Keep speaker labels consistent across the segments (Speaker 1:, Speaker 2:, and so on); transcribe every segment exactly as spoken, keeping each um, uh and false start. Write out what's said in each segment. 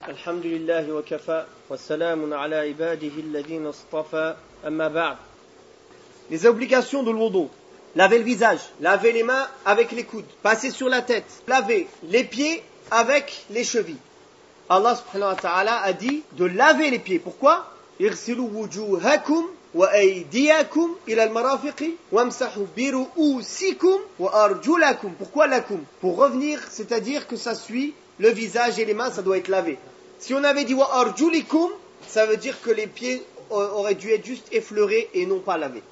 Speaker 1: الحمد لله وكفى والسلام على عباده الذين اصطفى أما بعد. Les obligations de l'wudu: laver le visage, laver les mains avec les coudes, passer sur la tête, laver les pieds avec les chevilles. Allah subhanahu wa ta'ala a dit de laver les pieds. Pourquoi? اغسلوا وجوهكم وأيديكم إلى المرافق وامسحوا برؤوسكم وأرجلكم. Pourquoi lakum? Pour revenir, c'est-à-dire que ça suit le visage et les mains, ça doit être lavé. Si on avait dit wa arjulikum, ça veut dire que les pieds auraient dû être juste effleurés et non pas lavés.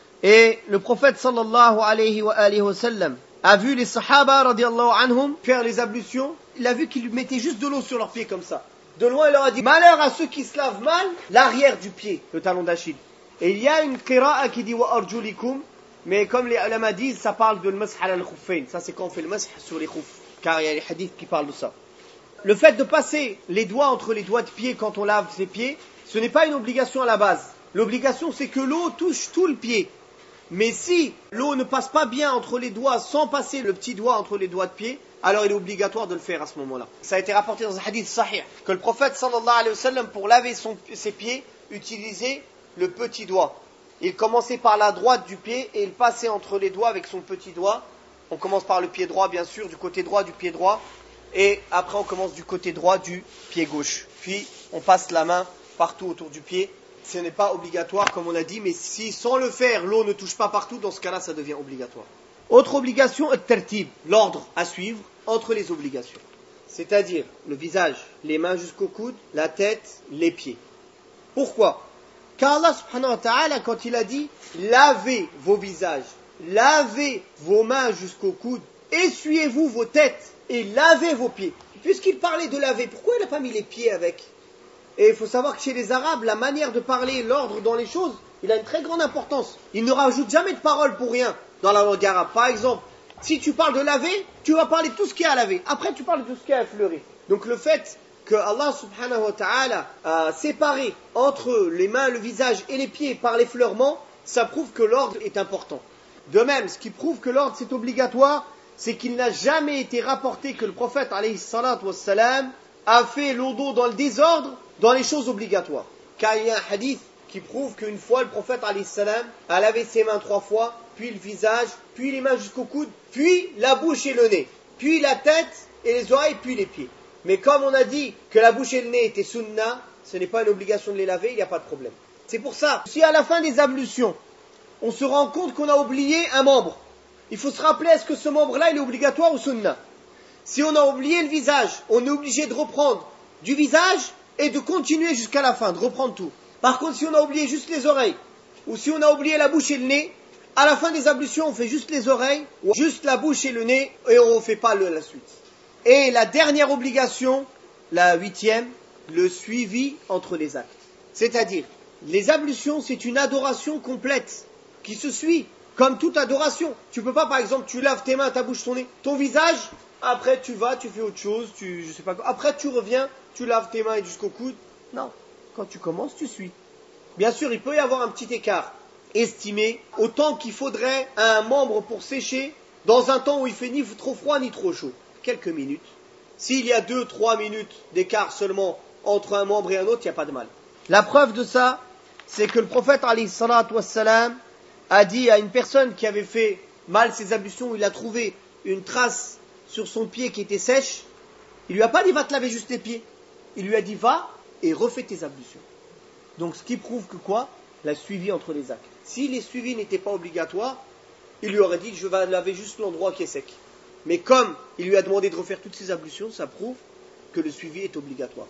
Speaker 1: Et le prophète sallallahu alayhi wa alihi wa sallam a vu les sahaba radiallahu anhum faire les ablutions. Il a vu qu'ils mettaient juste de l'eau sur leurs pieds comme ça. De loin, il leur a dit malheur à ceux qui se lavent mal l'arrière du pied, le talon d'Achille. Et il y a une qira'a qui dit wa arjulikum, mais comme les ulama disent, ça parle de le masah ala al-khuffayn. Ça c'est quand on fait le masah sur les khouf, car il y a les hadiths qui parlent de ça. Le fait de passer les doigts entre les doigts de pied quand on lave ses pieds, ce n'est pas une obligation à la base. L'obligation, c'est que l'eau touche tout le pied. Mais si l'eau ne passe pas bien entre les doigts sans passer le petit doigt entre les doigts de pied, alors il est obligatoire de le faire à ce moment-là. Ça a été rapporté dans un hadith sahih que le prophète sallallahu alayhi wa sallam, pour laver son, ses pieds, utilisait le petit doigt. Il commençait par la droite du pied et il passait entre les doigts avec son petit doigt. On commence par le pied droit, bien sûr, du côté droit du pied droit. Et après on commence du côté droit du pied gauche. Puis on passe la main partout autour du pied. Ce n'est pas obligatoire comme on a dit, mais si sans le faire l'eau ne touche pas partout, dans ce cas-là ça devient obligatoire. Autre obligation, at-tartib, l'ordre à suivre entre les obligations. C'est-à-dire le visage, les mains jusqu'au coude, la tête, les pieds. Pourquoi? Car Allah subhanahu wa ta'ala, quand il a dit lavez vos visages, lavez vos mains jusqu'au coude, essuyez-vous vos têtes et lavez vos pieds. Puisqu'il parlait de laver, pourquoi il n'a pas mis les pieds avec? Et il faut savoir que chez les Arabes, la manière de parler, l'ordre dans les choses, il a une très grande importance. Ils ne rajoutent jamais de paroles pour rien dans la langue arabe. Par exemple, si tu parles de laver, tu vas parler de tout ce qui est à laver. Après, tu parles de tout ce qui est à effleurer. Donc le fait que Allah subhanahu wa ta'ala a séparé entre les mains, le visage et les pieds par l'effleurement, ça prouve que l'ordre est important. De même, ce qui prouve que l'ordre c'est obligatoire, c'est qu'il n'a jamais été rapporté que le prophète alayhi salatu wassalam a fait l'odo dans le désordre dans les choses obligatoires. Car il y a un hadith qui prouve qu'une fois le prophète alayhi salam a lavé ses mains trois fois, puis le visage, puis les mains jusqu'au coude, puis la bouche et le nez, puis la tête et les oreilles, puis les pieds. Mais comme on a dit que la bouche et le nez étaient sunna, ce n'est pas une obligation de les laver, il n'y a pas de problème. C'est pour ça, si à la fin des ablutions, on se rend compte qu'on a oublié un membre, il faut se rappeler, est-ce que ce membre-là, il est obligatoire ou sunna? Si on a oublié le visage, on est obligé de reprendre du visage et de continuer jusqu'à la fin, de reprendre tout. Par contre, si on a oublié juste les oreilles, ou si on a oublié la bouche et le nez, à la fin des ablutions, on fait juste les oreilles, ou juste la bouche et le nez, et on ne fait pas le, la suite. Et la dernière obligation, la huitième, le suivi entre les actes. C'est-à-dire, les ablutions, c'est une adoration complète, qui se suit. Comme toute adoration. Tu peux pas, par exemple, tu laves tes mains, ta bouche, ton nez, ton visage, après tu vas, tu fais autre chose, tu, je sais pas quoi. Après tu reviens, tu laves tes mains jusqu'au coude. Non. Quand tu commences, tu suis. Bien sûr, il peut y avoir un petit écart estimé au temps qu'il faudrait à un membre pour sécher dans un temps où il fait ni trop froid ni trop chaud. Quelques minutes. S'il y a deux, trois minutes d'écart seulement entre un membre et un autre, il n'y a pas de mal. La preuve de ça, c'est que le prophète alayhi salatu wassalam a dit à une personne qui avait fait mal ses ablutions, où il a trouvé une trace sur son pied qui était sèche, il lui a pas dit va te laver juste les pieds, il lui a dit va et refais tes ablutions. Donc ce qui prouve que quoi? La suivi entre les actes. Si les suivis n'étaient pas obligatoires, il lui aurait dit je vais laver juste l'endroit qui est sec. Mais comme il lui a demandé de refaire toutes ses ablutions, ça prouve que le suivi est obligatoire.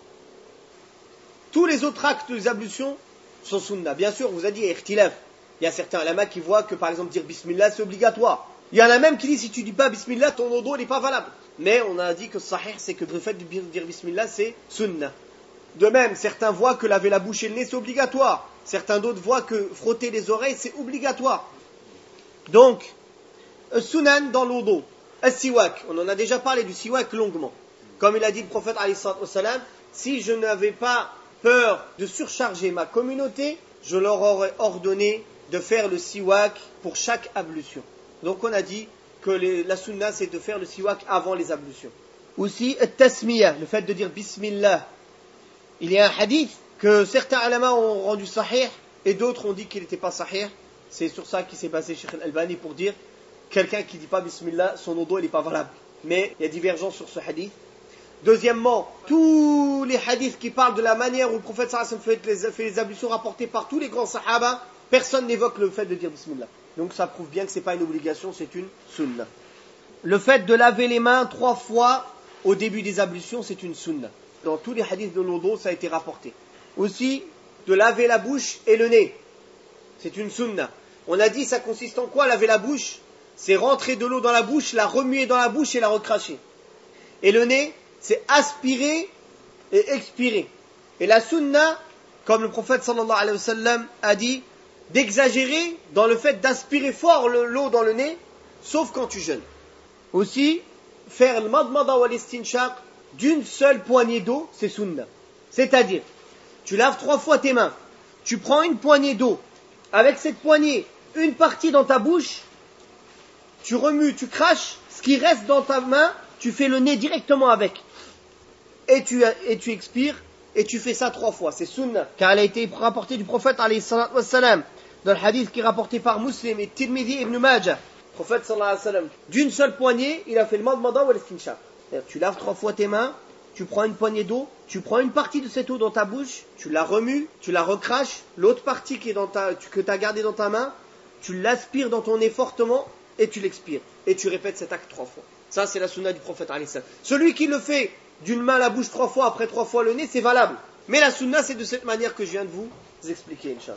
Speaker 1: Tous les autres actes des ablutions sont sunna. Bien sûr, on vous a dit ikhtilaf. Il y a certains ulama qui voient que par exemple dire bismillah c'est obligatoire. Il y en a même qui disent si tu dis pas bismillah ton odo n'est pas valable. Mais on a dit que sahih c'est que le fait de dire bismillah c'est sunnah. De même certains voient que laver la bouche et le nez c'est obligatoire. Certains d'autres voient que frotter les oreilles c'est obligatoire. Donc sunan dans l'odo, as-siwak, on en a déjà parlé du siwak longuement. Comme il a dit le prophète alayhi salatu wassalam, si je n'avais pas peur de surcharger ma communauté, je leur aurais ordonné de faire le siwak pour chaque ablution. Donc on a dit que les, la sunna c'est de faire le siwak avant les ablutions. Aussi, at-tasmiya, le fait de dire bismillah Il y a un hadith que certains ulama ont rendu sahih et d'autres ont dit qu'il n'était pas sahih. C'est sur ça qu'il s'est basé Cheikh Al-Albani pour dire quelqu'un qui ne dit pas Bismillah, son wudu n'est pas valable. Mais il y a divergence sur ce hadith. Deuxièmement, tous les hadiths qui parlent de la manière où le prophète sallallahu alayhi wa sallam fait les, fait les ablutions rapportées par tous les grands sahaba, personne n'évoque le fait de dire Bismillah. Donc ça prouve bien que ce n'est pas une obligation, c'est une sunna. Le fait de laver les mains trois fois au début des ablutions, c'est une sunna. Dans tous les hadiths de l'wudu, ça a été rapporté. Aussi, de laver la bouche et le nez, c'est une sunna. On a dit, ça consiste en quoi laver la bouche? C'est rentrer de l'eau dans la bouche, la remuer dans la bouche et la recracher. Et le nez, c'est aspirer et expirer. Et la sunna, comme le prophète sallallahu alayhi wa sallam a dit, d'exagérer dans le fait d'aspirer fort l'eau dans le nez, sauf quand tu jeûnes. Aussi, faire le madmada wal istinshaq d'une seule poignée d'eau, c'est sunna. C'est-à-dire, tu laves trois fois tes mains, tu prends une poignée d'eau, avec cette poignée, une partie dans ta bouche, tu remues, tu craches, ce qui reste dans ta main, tu fais le nez directement avec. Et tu, et tu expires, et tu fais ça trois fois, c'est sunna. Car elle a été rapportée du prophète, alayhi salatu wassalam, dans le hadith qui est rapporté par Muslim et Tirmidhi ibn Majah. Le prophète sallallahu alayhi wa sallam, d'une seule poignée, il a fait le madmada wal istinshaq. Tu laves trois fois tes mains, tu prends une poignée d'eau, tu prends une partie de cette eau dans ta bouche, tu la remues, tu la recraches, l'autre partie qui est dans ta, que tu as gardée dans ta main, tu l'aspires dans ton nez fortement et tu l'expires. Et tu répètes cet acte trois fois. Ça, c'est la sunna du prophète alayhi salam. Celui qui le fait d'une main la bouche trois fois, après trois fois le nez, c'est valable. Mais la sunna, c'est de cette manière que je viens de vous expliquer, Inch'Allah.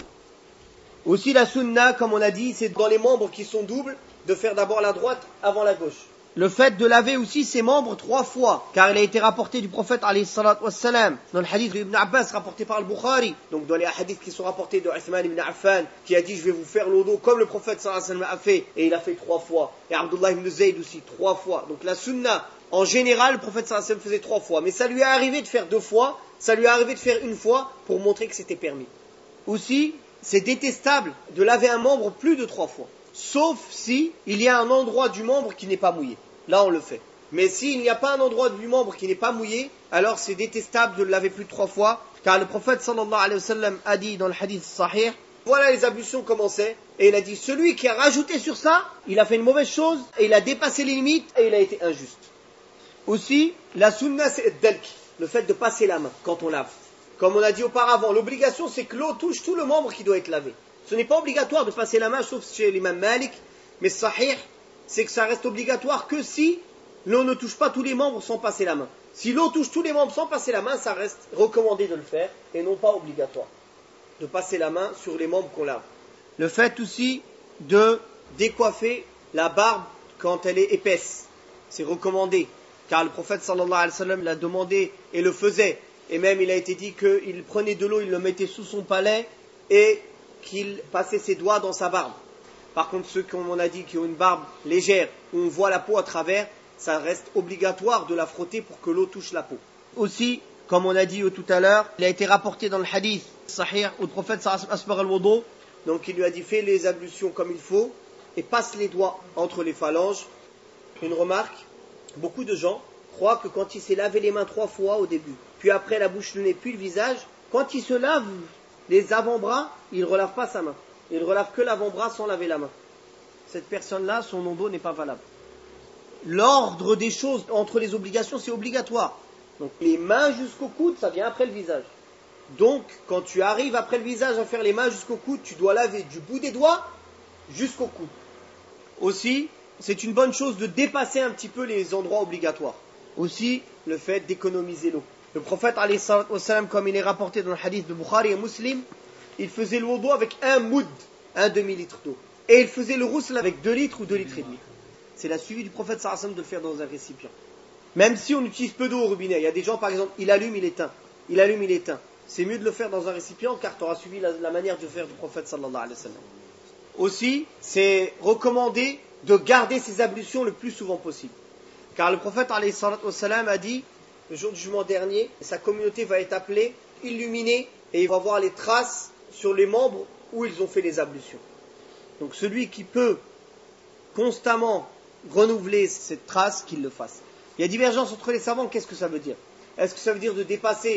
Speaker 1: Aussi, la sunna, comme on a dit, c'est dans les membres qui sont doubles, de faire d'abord la droite avant la gauche. Le fait de laver aussi ses membres trois fois, car il a été rapporté du prophète alayhi salatu wassalam, dans le hadith d'Ibn Abbas rapporté par le Bukhari, donc dans les hadiths qui sont rapportés de Uthman ibn Affan, qui a dit je vais vous faire l'odo comme le prophète sallallahu alayhi wa sallam a fait, et il a fait trois fois, et Abdullah ibn Zayd aussi trois fois. Donc la sunna, en général, le prophète sallallahu alayhi wa sallam faisait trois fois, mais ça lui est arrivé de faire deux fois, ça lui est arrivé de faire une fois, pour montrer que c'était permis. Aussi, c'est détestable de laver un membre plus de trois fois, sauf si il y a un endroit du membre qui n'est pas mouillé. Là, on le fait. Mais s'il n'y a pas un endroit du membre qui n'est pas mouillé, alors c'est détestable de le laver plus de trois fois, car le prophète sallallahu alayhi wa sallam a dit dans le hadith sahih, voilà les ablutions commençaient, et il a dit, celui qui a rajouté sur ça, il a fait une mauvaise chose, et il a dépassé les limites, et il a été injuste. Aussi, la sunna, c'est ad-dalk, le fait de passer la main quand on lave. Comme on a dit auparavant, l'obligation, c'est que l'eau touche tout le membre qui doit être lavé. Ce n'est pas obligatoire de passer la main, sauf chez l'imam Malik, mais sahih, c'est que ça reste obligatoire que si l'eau ne touche pas tous les membres sans passer la main. Si l'eau touche tous les membres sans passer la main, ça reste recommandé de le faire et non pas obligatoire de passer la main sur les membres qu'on lave. Le fait aussi de décoiffer la barbe quand elle est épaisse, c'est recommandé, car le prophète sallallahu alayhi wa sallam l'a demandé et le faisait, et même il a été dit qu'il prenait de l'eau, il le mettait sous son palais et qu'il passait ses doigts dans sa barbe. Par contre, ceux, comme on a dit, qui ont une barbe légère, où on voit la peau à travers, ça reste obligatoire de la frotter pour que l'eau touche la peau. Aussi, comme on a dit tout à l'heure, il a été rapporté dans le hadith sahih où le prophète asbar al-wudu, donc il lui a dit fais les ablutions comme il faut et passe les doigts entre les phalanges. Une remarque, beaucoup de gens croient que quand il s'est lavé les mains trois fois au début, puis après la bouche, le nez, puis le visage, quand il se lave les avant-bras, il ne relave pas sa main. Il ne relave que l'avant-bras sans laver la main. Cette personne-là, son wudu n'est pas valable. L'ordre des choses entre les obligations, c'est obligatoire. Donc les mains jusqu'au coude, ça vient après le visage. Donc quand tu arrives après le visage à faire les mains jusqu'au coude, tu dois laver du bout des doigts jusqu'au coude. Aussi, c'est une bonne chose de dépasser un petit peu les endroits obligatoires. Aussi, le fait d'économiser l'eau. Le prophète, alayhi salatu wassalam, comme il est rapporté dans le hadith de Bukhari et Muslim, il faisait le wudu avec un moud, un demi-litre d'eau. Et il faisait le roussel avec deux litres ou deux litres et demi. C'est la suivi du prophète sallallahu alayhi wa sallam de le faire dans un récipient. Même si on utilise peu d'eau au robinet, il y a des gens par exemple, il allume, il éteint. Il allume, il éteint. C'est mieux de le faire dans un récipient car tu auras suivi la, la manière de faire du prophète sallallahu alayhi wa sallam. Aussi, c'est recommandé de garder ses ablutions le plus souvent possible. Car le prophète alayhi wa sallam a dit, le jour du jugement dernier, sa communauté va être appelée, illuminée, et il va voir les traces sur les membres où ils ont fait les ablutions. Donc celui qui peut constamment renouveler cette trace, qu'il le fasse. Il y a divergence entre les savants, qu'est-ce que ça veut dire? Est-ce que ça veut dire de dépasser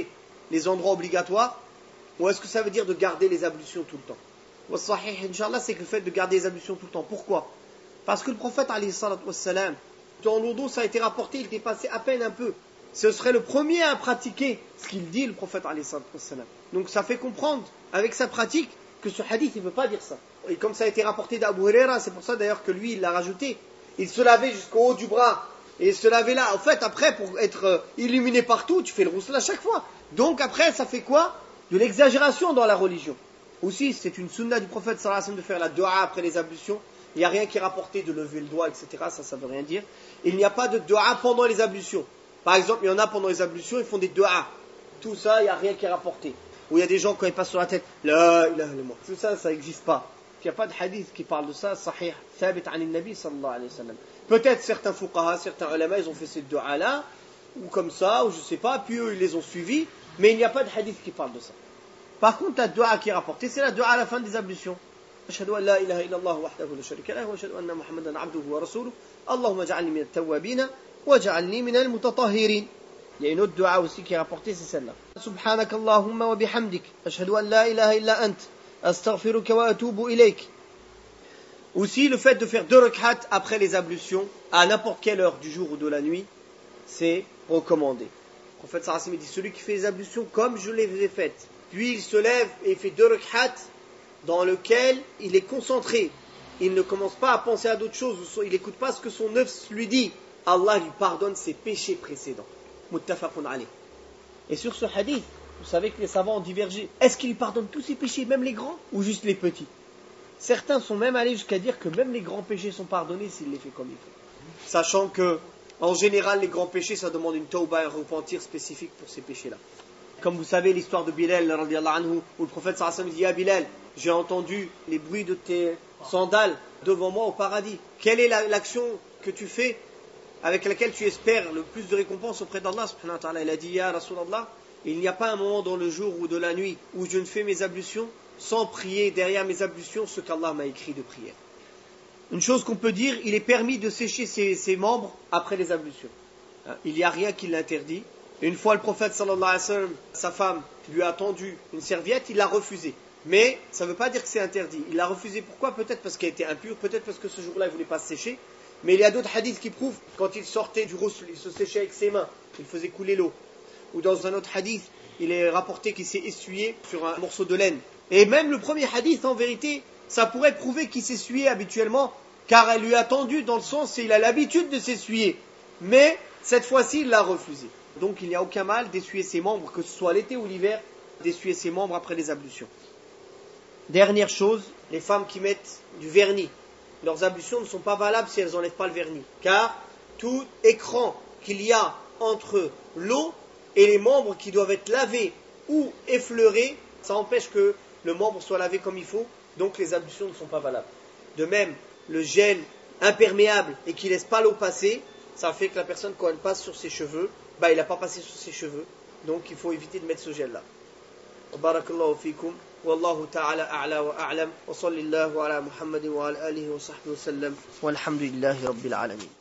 Speaker 1: les endroits obligatoires, ou est-ce que ça veut dire de garder les ablutions tout le temps? Wa sahih, Inch'Allah, c'est que le fait de garder les ablutions tout le temps. Pourquoi? Parce que le prophète, alayhi salatu wassalam, dans l'odo, ça a été rapporté, il dépassait à peine un peu. Ce serait le premier à pratiquer ce qu'il dit, le prophète, alayhi salatu wassalam. Donc ça fait comprendre, avec sa pratique, que ce hadith, il ne veut pas dire ça. Et comme ça a été rapporté d'Abu Huraira, c'est pour ça d'ailleurs que lui, il l'a rajouté. Il se lavait jusqu'au haut du bras. Et il se lavait là. En fait, après, pour être illuminé partout, tu fais le roussel à chaque fois. Donc après, ça fait quoi? De l'exagération dans la religion. Aussi, c'est une sunna du prophète sallallahu alayhi wa sallam de faire la dua après les ablutions. Il n'y a rien qui est rapporté de lever le doigt, et cetera. Ça, ça ne veut rien dire. Il n'y a pas de dua pendant les ablutions. Par exemple, il y en a pendant les ablutions, ils font des duas. Tout ça, il n'y a rien qui est rapporté. Ou il y a des gens, quand ils passent sur la tête, la ilaha illallah. Tout ça, ça n'existe pas. Il n'y a pas de hadith qui parle de ça, sahih, thabit an al-nabi sallallahu alayhi wa sallam. Peut-être certains fuqaha, certains ulama, ils ont fait ces duas-là, ou comme ça, ou je ne sais pas, puis eux, ils les ont suivis, mais il n'y a pas de hadith qui parle de ça. Par contre, la dua qui est rapportée, c'est la dua à la fin des ablutions. Ashhadu an la ilaha illallah wahdahu la sharika lahu wa ashhadu anna Muhammadan abduhu wa rasuluhu. Allahumma ja'alni min at-tawwabin wa ja'alni min al-mutatahhirin. Il y a une autre dua aussi qui est rapportée, c'est celle-là. Subhanak Allahumma wa bihamdik. Ashhadu an la ilaha illa ant. Astaghfiruka wa atubu ilayk. Aussi, le fait de faire deux rak'at après les ablutions, à n'importe quelle heure du jour ou de la nuit, c'est recommandé. Le prophète sallallahu alayhi wa sallam dit, celui qui fait les ablutions comme je les ai faites, puis il se lève et fait deux rak'at dans lequel il est concentré. Il ne commence pas à penser à d'autres choses, il n'écoute pas ce que son nefs lui dit. Allah lui pardonne ses péchés précédents. Muttafaqun alayh. Et sur ce hadith, vous savez que les savants ont divergé. Est-ce qu'il lui pardonne tous ses péchés, même les grands, ou juste les petits? Certains sont même allés jusqu'à dire que même les grands péchés sont pardonnés s'il les fait comme il faut. Sachant que, en général, les grands péchés, ça demande une tawbah, un repentir spécifique pour ces péchés-là. Comme vous savez l'histoire de Bilal, radiyallahu anhu, où le prophète sallallahu alayhi wa sallam dit, ah Bilal, j'ai entendu les bruits de tes sandales devant moi au paradis. Quelle est la, l'action que tu fais avec laquelle tu espères le plus de récompense auprès d'Allah subhanahu wa ta'ala? Il a dit, ya Rasulallah, il n'y a pas un moment dans le jour ou de la nuit où je ne fais mes ablutions sans prier derrière mes ablutions ce qu'Allah m'a écrit de prière. Une chose qu'on peut dire, il est permis de sécher ses, ses membres après les ablutions. Il n'y a rien qui l'interdit. Une fois le prophète sallallahu alayhi wa sallam, sa femme lui a tendu une serviette, il l'a refusée. Mais ça ne veut pas dire que c'est interdit. Il l'a refusée pourquoi? Peut-être parce qu'elle était impure, peut-être parce que ce jour-là il ne voulait pas se sécher. Mais il y a d'autres hadiths qui prouvent quand il sortait du ghusl, il se séchait avec ses mains, il faisait couler l'eau. Ou dans un autre hadith, il est rapporté qu'il s'est essuyé sur un morceau de laine. Et même le premier hadith, en vérité, ça pourrait prouver qu'il s'essuyait habituellement, car elle lui a tendu dans le sens où il a l'habitude de s'essuyer. Mais cette fois-ci, il l'a refusé. Donc il n'y a aucun mal d'essuyer ses membres, que ce soit l'été ou l'hiver, d'essuyer ses membres après les ablutions. Dernière chose, les femmes qui mettent du vernis. Leurs ablutions ne sont pas valables si elles n'enlèvent pas le vernis. Car tout écran qu'il y a entre l'eau et les membres qui doivent être lavés ou effleurés, ça empêche que le membre soit lavé comme il faut, donc les ablutions ne sont pas valables. De même, le gel imperméable et qui ne laisse pas l'eau passer, ça fait que la personne, quand elle passe sur ses cheveux, bah, il n'a pas passé sur ses cheveux, donc il faut éviter de mettre ce gel-là. Barakallahu fikum. والله تعالى أعلى وأعلم وصلى الله على محمد وعلى آله وصحبه وسلم والحمد لله رب العالمين.